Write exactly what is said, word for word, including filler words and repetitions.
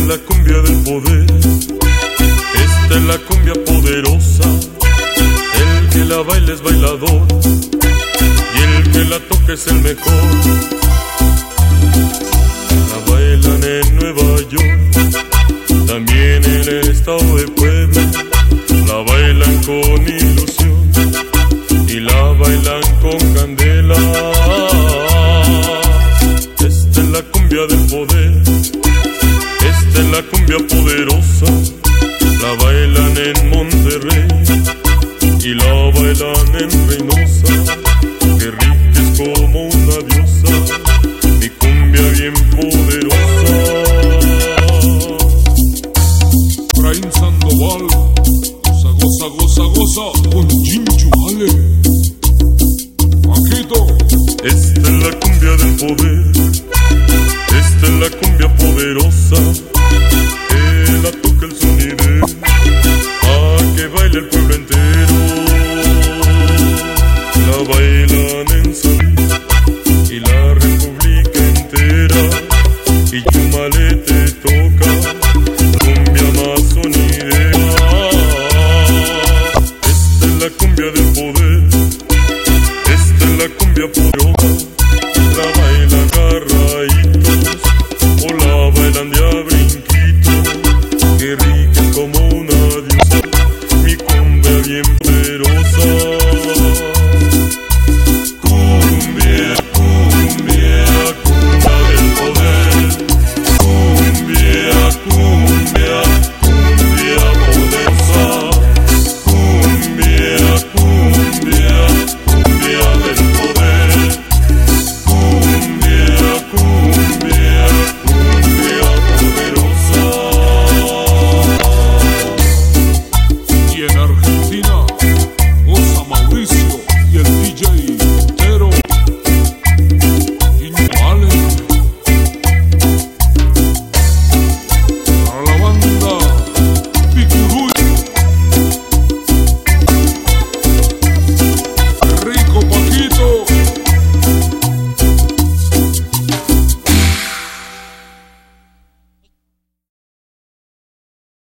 la cumbia del poder, esta es la cumbia poderosa. El que la baila es bailador y el que la toca es el mejor. La bailan en Nueva York, también en el estado de Puebla. La bailan con ilusión y la bailan con candela. Esta es la cumbia del poder, esta es la cumbia poderosa. La bailan en Monterrey y la bailan en Reynosa. Que rica es como una diosa, mi cumbia bien poderosa. Efraín Sandoval, goza, goza, goza, goza, con Chinchu, ale. Paquito. Esta es la cumbia del poder, esta es la cumbia poderosa. Que la toca el sonidero, a que baile el pueblo entero. La bailan en San y la república entera. Y Chumale te toca cumbia más sonidera. Esta es la cumbia del poder, esta es la cumbia poderosa. La bailan agarraditos o la bailan de abril.